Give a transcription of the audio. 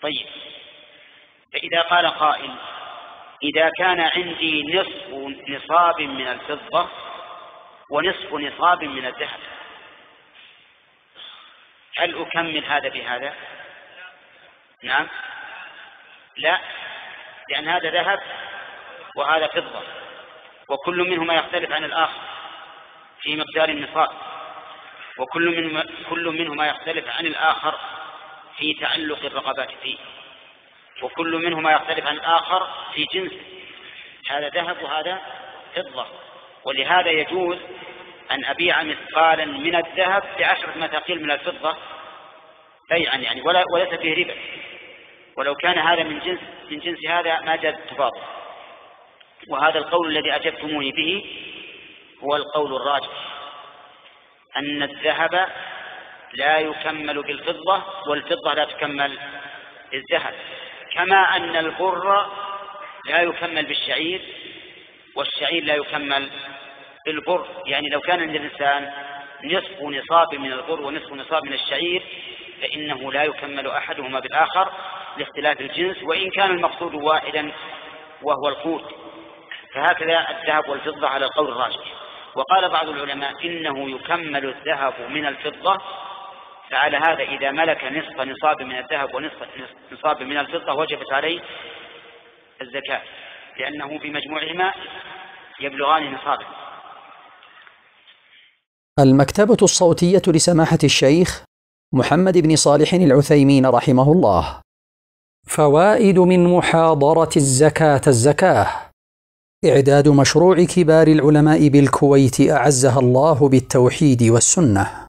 طيب، فإذا قال قائل: إذا كان عندي نصف نصاب من الفضة ونصف نصاب من الذهب، هل أكمل هذا بهذا؟ نعم، لا، لأن هذا ذهب وهذا فضة، وكل منهما يختلف عن الآخر في مقدار النصاب، وكل منهما يختلف عن الآخر في تعلق الرقبات فيه، وكل منهما يختلف عن الآخر في جنسه، هذا ذهب وهذا فضة. ولهذا يجوز أن أبيع مثقالا من الذهب ب10 مثاقيل من الفضة بيعا، يعني وليس فيه ربا، ولو كان هذا من جنس هذا ما جاز التفاضل. وهذا القول الذي أجبتموني به هو القول الراجح، أن الذهب لا يكمل بالفضة والفضة لا تكمل بالذهب، كما أن البر لا يكمل بالشعير والشعير لا يكمل بالبر. يعني لو كان عند الإنسان نصف نصاب من البر ونصف نصاب من الشعير فإنه لا يكمل أحدهما بالآخر لاختلاف الجنس، وإن كان المقصود واحدا وهو القوت. فهكذا الذهب والفضة على القول الراجح. وقال بعض العلماء إنه يكمل الذهب من الفضة، فعلى هذا إذا ملك نصف نصاب من الذهب ونصف نصاب من الفضة وجبت عليه الزكاة، لأنه بمجموعهما يبلغان نصابا. المكتبة الصوتية لسماحة الشيخ محمد بن صالح العثيمين رحمه الله. فوائد من محاضرة الزكاة. إعداد مشروع كبار العلماء بالكويت أعزها الله بالتوحيد والسنة.